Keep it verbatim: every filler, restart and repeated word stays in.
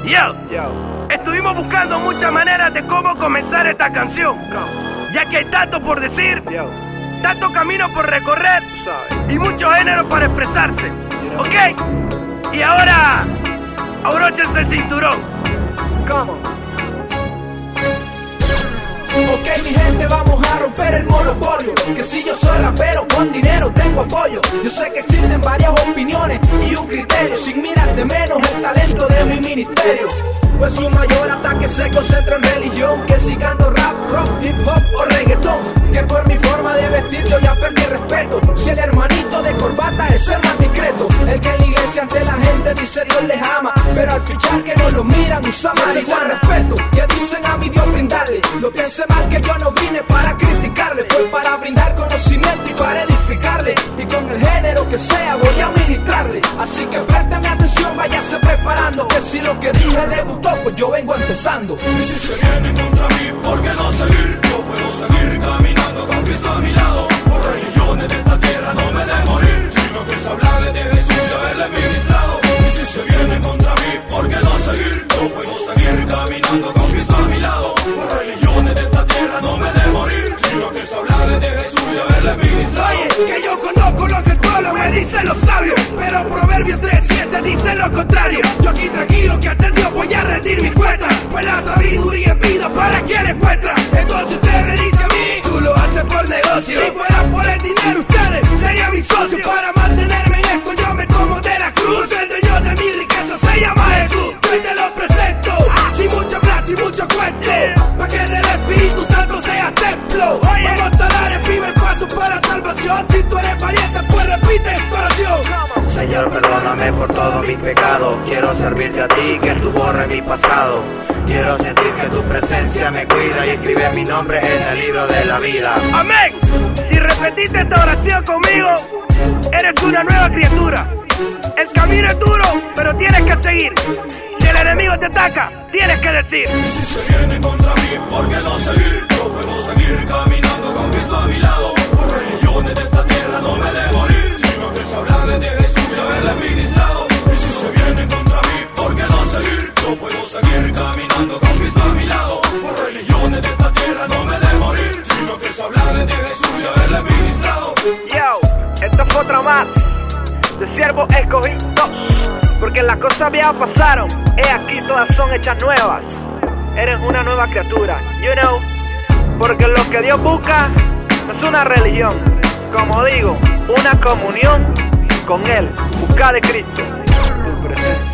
Yo, Yo. Estuvimos buscando muchas maneras de cómo comenzar esta canción, ya que hay tanto por decir, Yo. tanto camino por recorrer y muchos géneros para expresarse. ¿Ok? Y ahora, abróchense el cinturón. ¿Cómo? Ok, mi gente, vamos a romper el monopolio. Que si yo soy rapero, con dinero tengo apoyo. Yo sé que existen varias opiniones y un criterio, sin mirar de menos el talento de mi ministerio. Pues su mayor ataque se concentra en religión, que si canto rap, rock, hip hop o reggaetón. Que por mi forma de vestir yo ya perdí respeto. Si el hermanito de corbata es el más discreto, el que en la iglesia ante la gente dice Dios les ama, pero al fichar que no lo miran usa marihuana. Respeto que dicen a mi Dios brindarle. No piense mal que yo no vine para criticarle, fue para brindar conocimiento y para edificarle. Y con el género que sea voy a ministrarle. Así que présteme atención, váyase preparando, que si lo que dije le gustó, pues yo vengo empezando. Y si se vienen contra mí, ¿por qué no seguir? Yo puedo seguir caminando con Cristo a mi lado. Por religiones de esta tierra no me de morir, sino que es hablarle de Jesús y haberle ministrado. Y si se vienen contra mí, ¿por qué no seguir? Yo puedo seguir caminando con Cristo a mi lado. Por religiones de esta tierra no me de morir, sino que es hablarle de Jesús y haberle ministrado. Oye, que yo conozco lo que el pueblo me dicen los sabios, pero Proverbios tres siete dice lo contrario. Yo aquí tranquilo que ante Dios voy a rendir mi cuenta, pues la sabiduría es vida para quien encuentra. Entonces usted me dice a mí, tú lo haces por negocio. Si fuera por el dinero ustedes serían mis socios. Para mantenerme en esto yo me tomo de la cruz. El dueño de mi riqueza se llama Jesús. Yo te lo presento, sin mucho hablar, sin mucho cuento, pa' que del Espíritu Santo sea templo. Vamos a dar el primer paso para la salvación. Si tú eres valiente pues repite esta oración. Señor, perdóname por todos mis pecados. Quiero servirte a ti, que tú borres mi pasado. Quiero sentir que tu presencia me cuida y escribe mi nombre en el libro de la vida. Amén. Si repetiste esta oración conmigo, eres una nueva criatura. El camino es duro, pero tienes que seguir. Si el enemigo te ataca, tienes que decir. Y si se vienen contra mí, ¿por qué no seguir? Yo puedo seguir caminando con Cristo a mi lado. Por religiones de esta tierra no me de morir, sino que es hablarle de Jesús y haberle ministrado. Y si se vienen contra mí, ¿por qué no seguir? Yo puedo seguir caminando con Cristo a mi lado. Por religiones de esta tierra no me de morir, sino que es hablarle de Jesús y haberle ministrado. Yo, esto fue otra más de siervo escogido, porque las cosas viejas pasaron, he aquí todas son hechas nuevas. Eres una nueva criatura, you know, porque lo que Dios busca no es una religión, como digo, una comunión con Él. Busca de Cristo tu presencia.